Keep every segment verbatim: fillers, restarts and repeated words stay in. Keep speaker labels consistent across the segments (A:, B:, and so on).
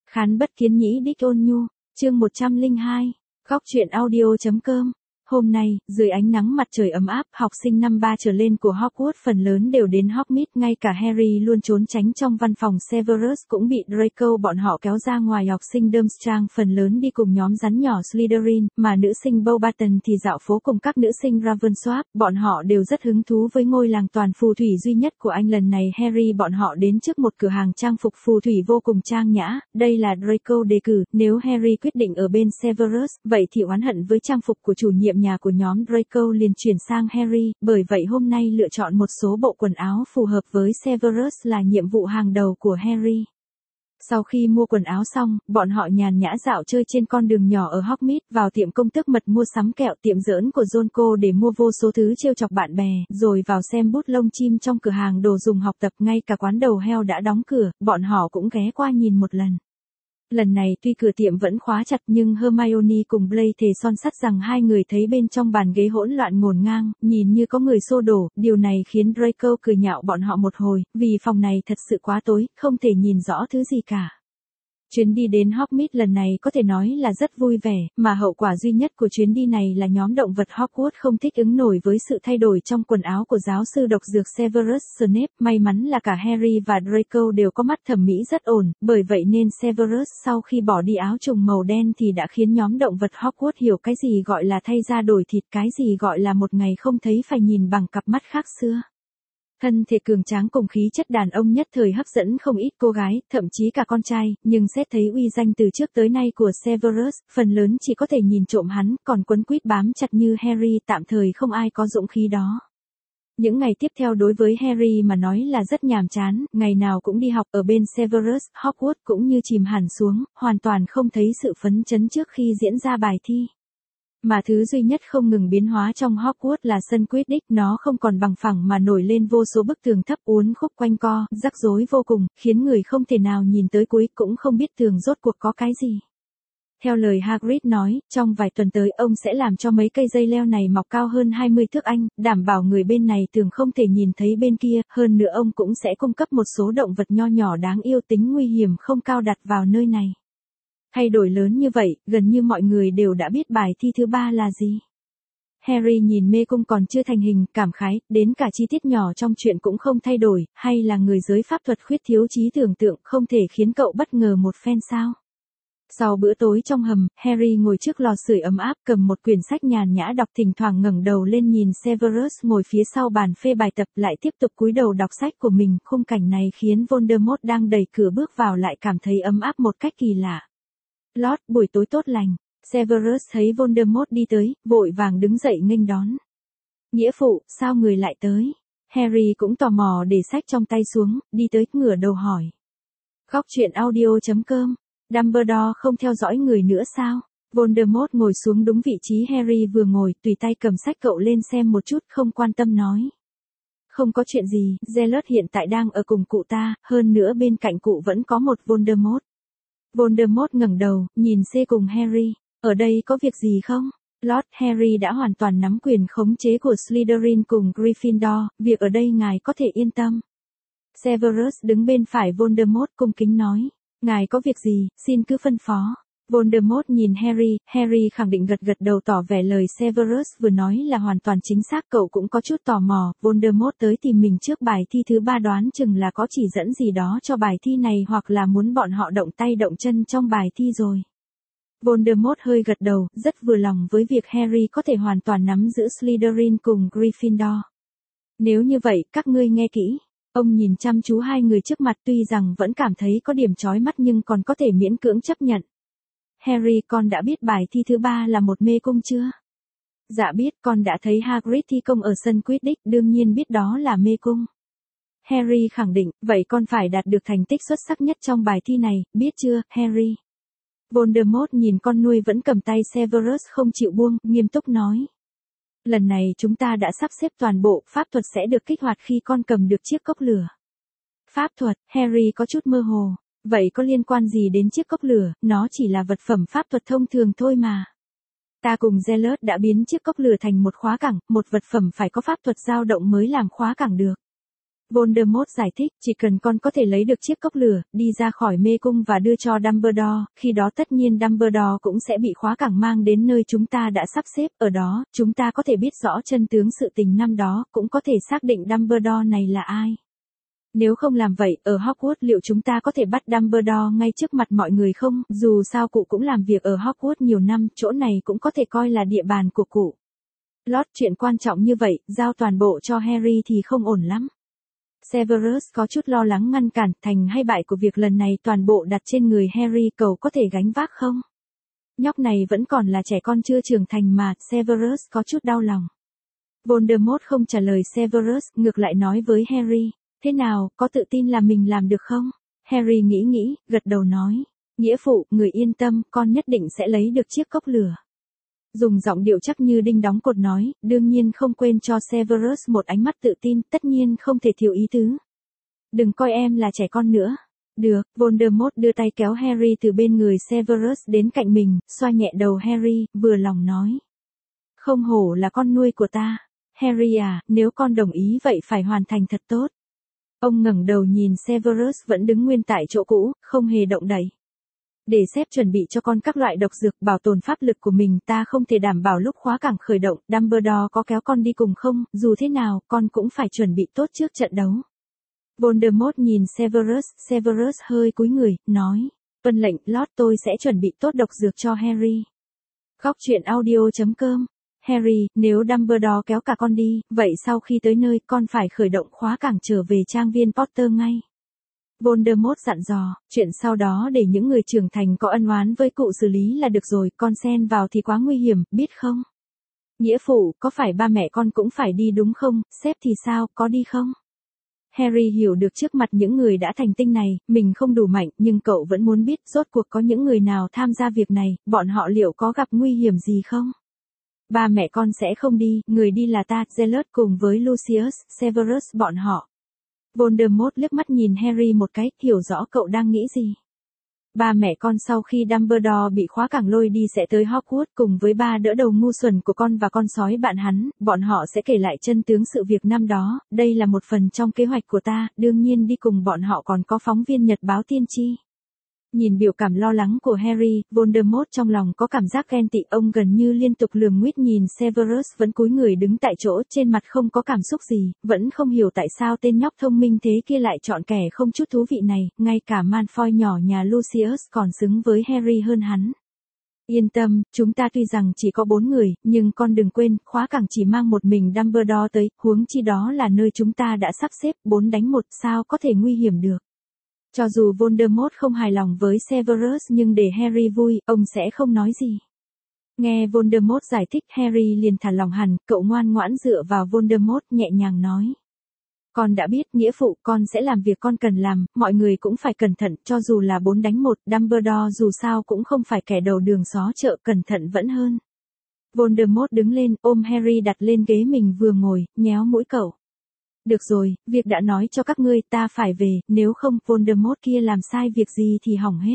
A: Khán bất kiến nhĩ đích ôn nhu, chương một trăm lẻ hai, góc truyện audio.com. Hôm nay, dưới ánh nắng mặt trời ấm áp, học sinh năm ba trở lên của Hogwarts phần lớn đều đến Hogsmeade, ngay cả Harry luôn trốn tránh trong văn phòng Severus cũng bị Draco bọn họ kéo ra ngoài. Học sinh Durmstrang phần lớn đi cùng nhóm rắn nhỏ Slytherin, mà nữ sinh Beauxbaton thì dạo phố cùng các nữ sinh Ravensworth, bọn họ đều rất hứng thú với ngôi làng toàn phù thủy duy nhất của anh. Lần này Harry bọn họ đến trước một cửa hàng trang phục phù thủy vô cùng trang nhã, đây là Draco đề cử, nếu Harry quyết định ở bên Severus, vậy thì oán hận với trang phục của chủ nhiệm nhà của nhóm Draco liền chuyển sang Harry, bởi vậy hôm nay lựa chọn một số bộ quần áo phù hợp với Severus là nhiệm vụ hàng đầu của Harry. Sau khi mua quần áo xong, bọn họ nhàn nhã dạo chơi trên con đường nhỏ ở Hogsmeade, vào tiệm công tước mật mua sắm kẹo, tiệm giỡn của Jonco để mua vô số thứ trêu chọc bạn bè, rồi vào xem bút lông chim trong cửa hàng đồ dùng học tập. Ngay cả quán đầu heo đã đóng cửa, bọn họ cũng ghé qua nhìn một lần. Lần này tuy cửa tiệm vẫn khóa chặt nhưng Hermione cùng Blaise thề son sắt rằng hai người thấy bên trong bàn ghế hỗn loạn ngổn ngang, nhìn như có người xô đổ, điều này khiến Draco cười nhạo bọn họ một hồi, vì phòng này thật sự quá tối, không thể nhìn rõ thứ gì cả. Chuyến đi đến Hogsmeade lần này có thể nói là rất vui vẻ, mà hậu quả duy nhất của chuyến đi này là nhóm động vật Hogwarts không thích ứng nổi với sự thay đổi trong quần áo của giáo sư độc dược Severus Snape. May mắn là cả Harry và Draco đều có mắt thẩm mỹ rất ổn, bởi vậy nên Severus sau khi bỏ đi áo trùng màu đen thì đã khiến nhóm động vật Hogwarts hiểu cái gì gọi là thay da đổi thịt, cái gì gọi là một ngày không thấy phải nhìn bằng cặp mắt khác xưa. Thân thể cường tráng cùng khí chất đàn ông nhất thời hấp dẫn không ít cô gái, thậm chí cả con trai, nhưng xét thấy uy danh từ trước tới nay của Severus, phần lớn chỉ có thể nhìn trộm hắn, còn quấn quýt bám chặt như Harry tạm thời không ai có dũng khí đó. Những ngày tiếp theo đối với Harry mà nói là rất nhàm chán, ngày nào cũng đi học ở bên Severus, Hogwarts cũng như chìm hẳn xuống, hoàn toàn không thấy sự phấn chấn trước khi diễn ra bài thi. Mà thứ duy nhất không ngừng biến hóa trong Hogwarts là sân Quidditch, nó không còn bằng phẳng mà nổi lên vô số bức tường thấp uốn khúc quanh co, rắc rối vô cùng, khiến người không thể nào nhìn tới cuối, cũng không biết tường rốt cuộc có cái gì. Theo lời Hagrid nói, trong vài tuần tới ông sẽ làm cho mấy cây dây leo này mọc cao hơn hai mươi thước Anh, đảm bảo người bên này tường không thể nhìn thấy bên kia, hơn nữa ông cũng sẽ cung cấp một số động vật nho nhỏ đáng yêu tính nguy hiểm không cao đặt vào nơi này. Thay đổi lớn như vậy, gần như mọi người đều đã biết bài thi thứ ba là gì. Harry nhìn mê cung còn chưa thành hình, cảm khái, đến cả chi tiết nhỏ trong chuyện cũng không thay đổi, hay là người giới pháp thuật khuyết thiếu trí tưởng tượng, không thể khiến cậu bất ngờ một phen sao? Sau bữa tối trong hầm, Harry ngồi trước lò sưởi ấm áp, cầm một quyển sách nhàn nhã đọc, thỉnh thoảng ngẩng đầu lên nhìn Severus ngồi phía sau bàn phê bài tập, lại tiếp tục cúi đầu đọc sách của mình. Khung cảnh này khiến Voldemort đang đẩy cửa bước vào lại cảm thấy ấm áp một cách kỳ lạ. Lord, buổi tối tốt lành. Severus thấy Voldemort đi tới, vội vàng đứng dậy nghênh đón. Nghĩa phụ, sao người lại tới? Harry cũng tò mò để sách trong tay xuống, đi tới, ngửa đầu hỏi. Góc truyện audio.com. Dumbledore không theo dõi người nữa sao? Voldemort ngồi xuống đúng vị trí Harry vừa ngồi, tùy tay cầm sách cậu lên xem một chút, không quan tâm nói. Không có chuyện gì, Zealot hiện tại đang ở cùng cụ ta, hơn nữa bên cạnh cụ vẫn có một Voldemort. Voldemort ngẩng đầu, nhìn C cùng Harry. Ở đây có việc gì không? Lord, Harry đã hoàn toàn nắm quyền khống chế của Slytherin cùng Gryffindor, việc ở đây ngài có thể yên tâm. Severus đứng bên phải Voldemort cung kính nói. Ngài có việc gì, xin cứ phân phó. Voldemort nhìn Harry, Harry khẳng định gật gật đầu tỏ vẻ lời Severus vừa nói là hoàn toàn chính xác. Cậu cũng có chút tò mò, Voldemort tới tìm mình trước bài thi thứ ba đoán chừng là có chỉ dẫn gì đó cho bài thi này, hoặc là muốn bọn họ động tay động chân trong bài thi rồi. Voldemort hơi gật đầu, rất vừa lòng với việc Harry có thể hoàn toàn nắm giữ Slytherin cùng Gryffindor. Nếu như vậy, các ngươi nghe kỹ. Ông nhìn chăm chú hai người trước mặt, tuy rằng vẫn cảm thấy có điểm chói mắt nhưng còn có thể miễn cưỡng chấp nhận. Harry, con đã biết bài thi thứ ba là một mê cung chưa? Dạ biết, con đã thấy Hagrid thi công ở sân Quidditch, đương nhiên biết đó là mê cung. Harry khẳng định, vậy con phải đạt được thành tích xuất sắc nhất trong bài thi này, biết chưa, Harry? Voldemort nhìn con nuôi vẫn cầm tay Severus không chịu buông, nghiêm túc nói. Lần này chúng ta đã sắp xếp toàn bộ, pháp thuật sẽ được kích hoạt khi con cầm được chiếc cốc lửa. Pháp thuật, Harry có chút mơ hồ. Vậy có liên quan gì đến chiếc cốc lửa, nó chỉ là vật phẩm pháp thuật thông thường thôi mà. Ta cùng Zealot đã biến chiếc cốc lửa thành một khóa cảng, một vật phẩm phải có pháp thuật dao động mới làm khóa cảng được. Voldemort giải thích, chỉ cần con có thể lấy được chiếc cốc lửa, đi ra khỏi mê cung và đưa cho Dumbledore, khi đó tất nhiên Dumbledore cũng sẽ bị khóa cảng mang đến nơi chúng ta đã sắp xếp, ở đó, chúng ta có thể biết rõ chân tướng sự tình năm đó, cũng có thể xác định Dumbledore này là ai. Nếu không làm vậy, ở Hogwarts liệu chúng ta có thể bắt Dumbledore ngay trước mặt mọi người không? Dù sao cụ cũng làm việc ở Hogwarts nhiều năm, chỗ này cũng có thể coi là địa bàn của cụ. Lord, chuyện quan trọng như vậy, giao toàn bộ cho Harry thì không ổn lắm. Severus có chút lo lắng ngăn cản, thành hay bại của việc lần này toàn bộ đặt trên người Harry, cậu có thể gánh vác không? Nhóc này vẫn còn là trẻ con chưa trưởng thành mà, Severus có chút đau lòng. Voldemort không trả lời Severus, ngược lại nói với Harry, thế nào, có tự tin là mình làm được không? Harry nghĩ nghĩ, gật đầu nói, nghĩa phụ, người yên tâm, con nhất định sẽ lấy được chiếc cốc lửa. Dùng giọng điệu chắc như đinh đóng cột nói, đương nhiên không quên cho Severus một ánh mắt tự tin, tất nhiên không thể thiếu ý tứ. Đừng coi em là trẻ con nữa. Được, Voldemort đưa tay kéo Harry từ bên người Severus đến cạnh mình, xoa nhẹ đầu Harry, vừa lòng nói. Không hổ là con nuôi của ta. Harry à, nếu con đồng ý vậy phải hoàn thành thật tốt. Ông ngẩng đầu nhìn Severus vẫn đứng nguyên tại chỗ cũ, không hề động đậy. Để xếp chuẩn bị cho con các loại độc dược bảo tồn pháp lực của mình, ta không thể đảm bảo lúc khóa cảng khởi động, Dumbledore có kéo con đi cùng không, dù thế nào, con cũng phải chuẩn bị tốt trước trận đấu. Voldemort nhìn Severus, Severus hơi cúi người, nói, tuân lệnh, Lord, tôi sẽ chuẩn bị tốt độc dược cho Harry. Góc truyện audio chấm com. Harry, nếu Dumbledore kéo cả con đi, vậy sau khi tới nơi, con phải khởi động khóa cảng trở về trang viên Potter ngay. Voldemort dặn dò, chuyện sau đó để những người trưởng thành có ân oán với cụ xử lý là được rồi, con xen vào thì quá nguy hiểm, biết không? Nghĩa phụ, có phải ba mẹ con cũng phải đi đúng không, sếp thì sao, có đi không? Harry hiểu được trước mặt những người đã thành tinh này, mình không đủ mạnh, nhưng cậu vẫn muốn biết rốt cuộc có những người nào tham gia việc này, bọn họ liệu có gặp nguy hiểm gì không? Ba mẹ con sẽ không đi, người đi là ta, Zealot cùng với Lucius, Severus bọn họ. Voldemort liếc mắt nhìn Harry một cái, hiểu rõ cậu đang nghĩ gì. Ba mẹ con sau khi Dumbledore bị khóa cảng lôi đi sẽ tới Hogwarts cùng với ba đỡ đầu ngu xuẩn của con và con sói bạn hắn, bọn họ sẽ kể lại chân tướng sự việc năm đó, đây là một phần trong kế hoạch của ta, đương nhiên đi cùng bọn họ còn có phóng viên nhật báo tiên tri. Nhìn biểu cảm lo lắng của Harry, Voldemort trong lòng có cảm giác ghen tị, ông gần như liên tục lườm nguýt nhìn Severus vẫn cúi người đứng tại chỗ, trên mặt không có cảm xúc gì, vẫn không hiểu tại sao tên nhóc thông minh thế kia lại chọn kẻ không chút thú vị này, ngay cả Malfoy nhỏ nhà Lucius còn xứng với Harry hơn hắn. Yên tâm, chúng ta tuy rằng chỉ có bốn người, nhưng con đừng quên, khóa cảng chỉ mang một mình Dumbledore tới, huống chi đó là nơi chúng ta đã sắp xếp, bốn đánh một, sao có thể nguy hiểm được. Cho dù Voldemort không hài lòng với Severus nhưng để Harry vui, ông sẽ không nói gì. Nghe Voldemort giải thích, Harry liền thả lòng hẳn, cậu ngoan ngoãn dựa vào Voldemort nhẹ nhàng nói. Con đã biết, nghĩa phụ, con sẽ làm việc con cần làm, mọi người cũng phải cẩn thận, cho dù là bốn đánh một, Dumbledore dù sao cũng không phải kẻ đầu đường xó chợ, cẩn thận vẫn hơn. Voldemort đứng lên, ôm Harry đặt lên ghế mình vừa ngồi, nhéo mũi cậu. Được rồi, việc đã nói cho các ngươi, ta phải về, nếu không, Voldemort kia làm sai việc gì thì hỏng hết.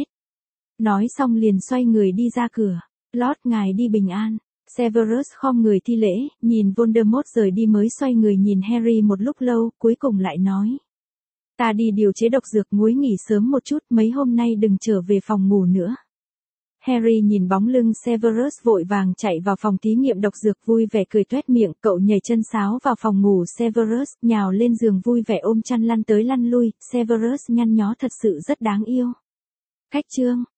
A: Nói xong liền xoay người đi ra cửa. Lord, ngài đi bình an. Severus khom người thi lễ, nhìn Voldemort rời đi mới xoay người nhìn Harry một lúc lâu, cuối cùng lại nói. Ta đi điều chế độc dược, ngúi nghỉ sớm một chút, mấy hôm nay đừng trở về phòng ngủ nữa. Harry nhìn bóng lưng Severus vội vàng chạy vào phòng thí nghiệm độc dược, vui vẻ cười toét miệng, cậu nhảy chân sáo vào phòng ngủ Severus, nhào lên giường vui vẻ ôm chăn lăn tới lăn lui, Severus nhăn nhó thật sự rất đáng yêu. Cách chương